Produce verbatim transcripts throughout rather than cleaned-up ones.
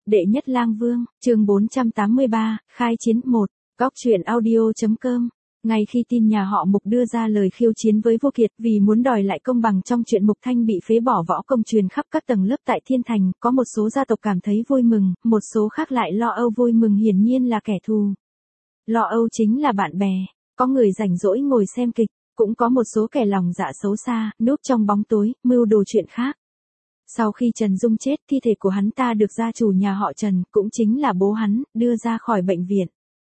Đệ nhất lang vương, chương bốn trăm tám mươi ba, khai chiến một, góc truyện audio.com. Ngay khi tin nhà họ Mục đưa ra lời khiêu chiến với Vô Kiệt vì muốn đòi lại công bằng trong chuyện Mục Thanh bị phế bỏ võ công truyền khắp các tầng lớp tại Thiên Thành, có một số gia tộc cảm thấy vui mừng, một số khác lại lo âu. Vui mừng hiển nhiên là kẻ thù. Lo âu chính là bạn bè, có người rảnh rỗi ngồi xem kịch, cũng có một số kẻ lòng dạ xấu xa, núp trong bóng tối, mưu đồ chuyện khác. Sau khi Trần Dung chết, thi thể của hắn ta được gia chủ nhà họ Trần, cũng chính là bố hắn, đưa ra khỏi bệnh viện.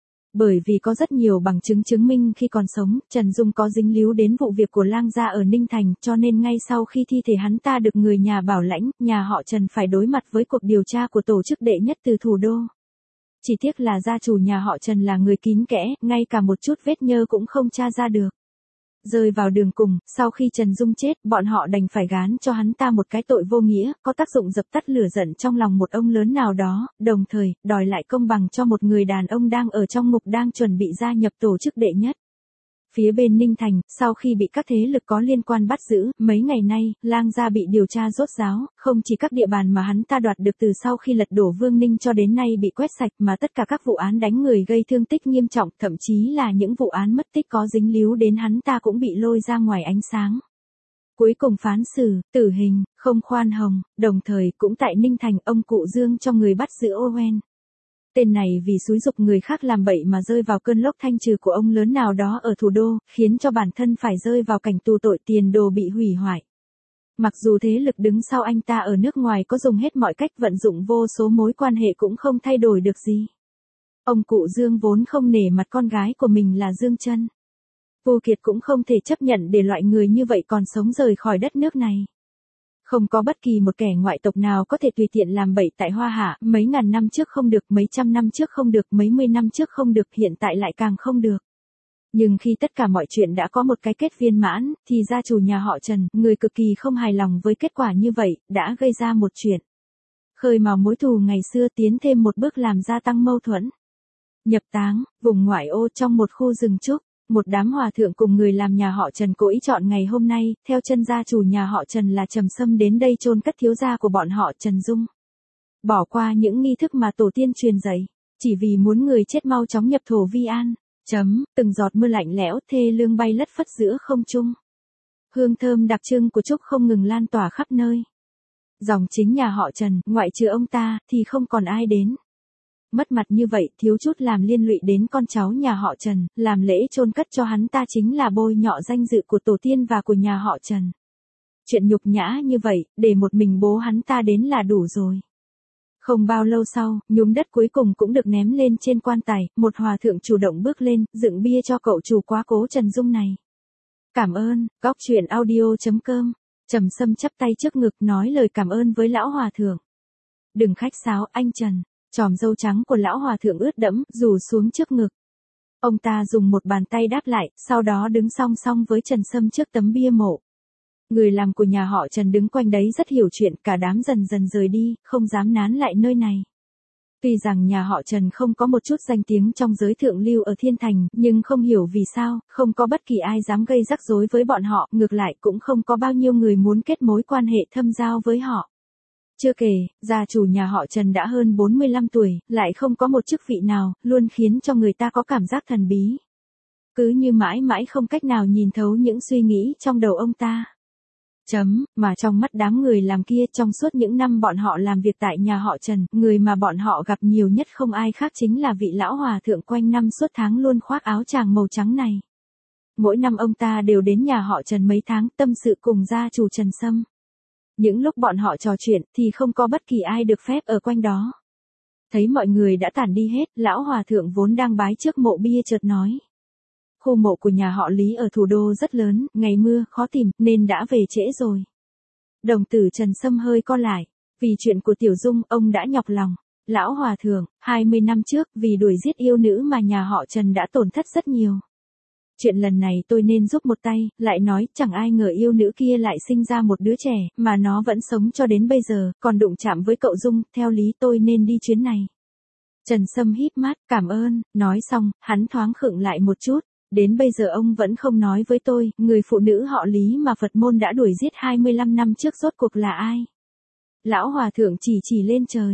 Bởi vì có rất nhiều bằng chứng chứng minh khi còn sống, Trần Dung có dính líu đến vụ việc của Lang gia ở Ninh Thành, cho nên ngay sau khi thi thể hắn ta được người nhà bảo lãnh, nhà họ Trần phải đối mặt với cuộc điều tra của tổ chức đệ nhất từ thủ đô. Chỉ tiếc là gia chủ nhà họ Trần là người kín kẽ, ngay cả một chút vết nhơ cũng không tra ra được. Rơi vào đường cùng, sau khi Trần Dung chết, bọn họ đành phải gán cho hắn ta một cái tội vô nghĩa, có tác dụng dập tắt lửa giận trong lòng một ông lớn nào đó, đồng thời, đòi lại công bằng cho một người đàn ông đang ở trong ngục đang chuẩn bị gia nhập tổ chức đệ nhất. Phía bên Ninh Thành, sau khi bị các thế lực có liên quan bắt giữ, mấy ngày nay, Lang gia bị điều tra rốt ráo, không chỉ các địa bàn mà hắn ta đoạt được từ sau khi lật đổ Vương Ninh cho đến nay bị quét sạch mà tất cả các vụ án đánh người gây thương tích nghiêm trọng, thậm chí là những vụ án mất tích có dính líu đến hắn ta cũng bị lôi ra ngoài ánh sáng. Cuối cùng phán xử, tử hình, không khoan hồng, đồng thời cũng tại Ninh Thành ông cụ Dương cho người bắt giữ Owen. Tên này vì xúi giục người khác làm bậy mà rơi vào cơn lốc thanh trừ của ông lớn nào đó ở thủ đô, khiến cho bản thân phải rơi vào cảnh tù tội, tiền đồ bị hủy hoại. Mặc dù thế lực đứng sau anh ta ở nước ngoài có dùng hết mọi cách, vận dụng vô số mối quan hệ cũng không thay đổi được gì. Ông cụ Dương vốn không nể mặt con gái của mình là Dương Trân. Vô Kiệt cũng không thể chấp nhận để loại người như vậy còn sống rời khỏi đất nước này. Không có bất kỳ một kẻ ngoại tộc nào có thể tùy tiện làm bậy tại Hoa Hạ, mấy ngàn năm trước không được, mấy trăm năm trước không được, mấy mươi năm trước không được, hiện tại lại càng không được. Nhưng khi tất cả mọi chuyện đã có một cái kết viên mãn, thì gia chủ nhà họ Trần, người cực kỳ không hài lòng với kết quả như vậy, đã gây ra một chuyện. Khơi mào mối thù ngày xưa, tiến thêm một bước làm gia tăng mâu thuẫn. Nhập táng, vùng ngoại ô trong một khu rừng trúc. Một đám hòa thượng cùng người làm nhà họ Trần cố ý chọn ngày hôm nay, theo chân gia chủ nhà họ Trần là Trầm Sâm đến đây chôn cất thiếu gia của bọn họ Trần Dung. Bỏ qua những nghi thức mà tổ tiên truyền dạy, chỉ vì muốn người chết mau chóng nhập thổ vi an. Chấm, từng giọt mưa lạnh lẽo thê lương bay lất phất giữa không trung. Hương thơm đặc trưng của trúc không ngừng lan tỏa khắp nơi. Dòng chính nhà họ Trần, ngoại trừ ông ta, thì không còn ai đến. Mất mặt như vậy, thiếu chút làm liên lụy đến con cháu nhà họ Trần, làm lễ chôn cất cho hắn ta chính là bôi nhọ danh dự của tổ tiên và của nhà họ Trần. Chuyện nhục nhã như vậy, để một mình bố hắn ta đến là đủ rồi. Không bao lâu sau, nhúm đất cuối cùng cũng được ném lên trên quan tài, một hòa thượng chủ động bước lên, dựng bia cho cậu chủ quá cố Trần Dung này. Cảm ơn, góc truyện audio.com. Trầm Sâm chắp tay trước ngực nói lời cảm ơn với lão hòa thượng. Đừng khách sáo, anh Trần. Chòm râu trắng của lão hòa thượng ướt đẫm, rủ xuống trước ngực. Ông ta dùng một bàn tay đáp lại, sau đó đứng song song với Trần Sâm trước tấm bia mộ. Người làm của nhà họ Trần đứng quanh đấy rất hiểu chuyện, cả đám dần dần rời đi, không dám nán lại nơi này. Tuy rằng nhà họ Trần không có một chút danh tiếng trong giới thượng lưu ở Thiên Thành, nhưng không hiểu vì sao, không có bất kỳ ai dám gây rắc rối với bọn họ, ngược lại cũng không có bao nhiêu người muốn kết mối quan hệ thâm giao với họ. Chưa kể, gia chủ nhà họ Trần đã hơn bốn mươi lăm tuổi, lại không có một chức vị nào, luôn khiến cho người ta có cảm giác thần bí. Cứ như mãi mãi không cách nào nhìn thấu những suy nghĩ trong đầu ông ta. Chấm, mà trong mắt đám người làm kia, trong suốt những năm bọn họ làm việc tại nhà họ Trần, người mà bọn họ gặp nhiều nhất không ai khác chính là vị lão hòa thượng quanh năm suốt tháng luôn khoác áo tràng màu trắng này. Mỗi năm ông ta đều đến nhà họ Trần mấy tháng, tâm sự cùng gia chủ Trần Sâm. Những lúc bọn họ trò chuyện thì không có bất kỳ ai được phép ở quanh đó. Thấy mọi người đã tản đi hết, lão hòa thượng vốn đang bái trước mộ bia chợt nói. Khu mộ của nhà họ Lý ở thủ đô rất lớn, ngày mưa khó tìm nên đã về trễ rồi. Đồng tử Trần Sâm hơi co lại, vì chuyện của Tiểu Dung ông đã nhọc lòng. Lão hòa thượng, hai mươi năm trước vì đuổi giết yêu nữ mà nhà họ Trần đã tổn thất rất nhiều. Chuyện lần này tôi nên giúp một tay, lại nói chẳng ai ngờ yêu nữ kia lại sinh ra một đứa trẻ, mà nó vẫn sống cho đến bây giờ, còn đụng chạm với cậu Dung, theo lý tôi nên đi chuyến này. Trần Sâm híp mắt, cảm ơn, nói xong, hắn thoáng khựng lại một chút, đến bây giờ ông vẫn không nói với tôi, người phụ nữ họ Lý mà Phật môn đã đuổi giết hai mươi lăm năm trước rốt cuộc là ai. Lão hòa thượng chỉ chỉ lên trời,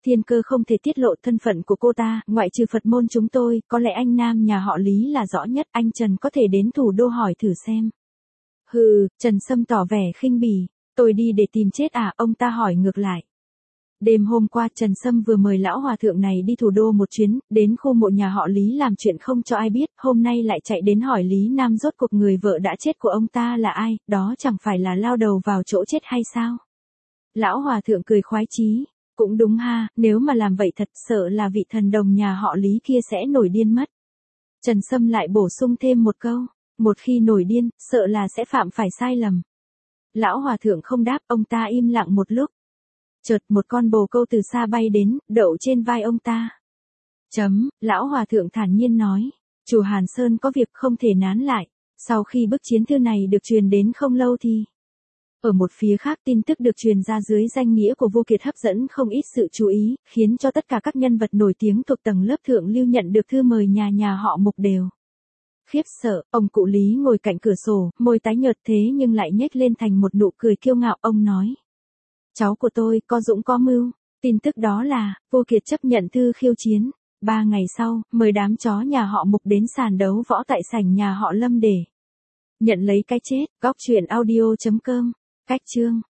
Thiên Cơ không thể tiết lộ thân phận của cô ta, ngoại trừ Phật môn chúng tôi, có lẽ anh Nam nhà họ Lý là rõ nhất, anh Trần có thể đến thủ đô hỏi thử xem. Hừ, Trần Sâm tỏ vẻ khinh bỉ, tôi đi để tìm chết à, ông ta hỏi ngược lại. Đêm hôm qua Trần Sâm vừa mời lão hòa thượng này đi thủ đô một chuyến, đến khu mộ nhà họ Lý làm chuyện không cho ai biết, hôm nay lại chạy đến hỏi Lý Nam rốt cuộc người vợ đã chết của ông ta là ai, đó chẳng phải là lao đầu vào chỗ chết hay sao? Lão hòa thượng cười khoái chí, cũng đúng ha, nếu mà làm vậy thật sợ là vị thần đồng nhà họ Lý kia sẽ nổi điên mất. Trần Sâm lại bổ sung thêm một câu, một khi nổi điên, sợ là sẽ phạm phải sai lầm. Lão hòa thượng không đáp, ông ta im lặng một lúc. Chợt một con bồ câu từ xa bay đến, đậu trên vai ông ta. Chấm, lão hòa thượng thản nhiên nói, chủ Hàn Sơn có việc không thể nán lại. Sau khi bức chiến thư này được truyền đến không lâu thì... Ở một phía khác tin tức được truyền ra dưới danh nghĩa của Vô Kiệt hấp dẫn không ít sự chú ý, khiến cho tất cả các nhân vật nổi tiếng thuộc tầng lớp thượng lưu nhận được thư mời nhà nhà họ Mục đều. Khiếp sợ, ông cụ Lý ngồi cạnh cửa sổ, môi tái nhợt thế nhưng lại nhếch lên thành một nụ cười kiêu ngạo, ông nói. Cháu của tôi, có dũng có mưu. Tin tức đó là, Vô Kiệt chấp nhận thư khiêu chiến. Ba ngày sau, mời đám chó nhà họ Mục đến sàn đấu võ tại sảnh nhà họ Lâm để nhận lấy cái chết. Góc truyện audio chấm com. Cách chương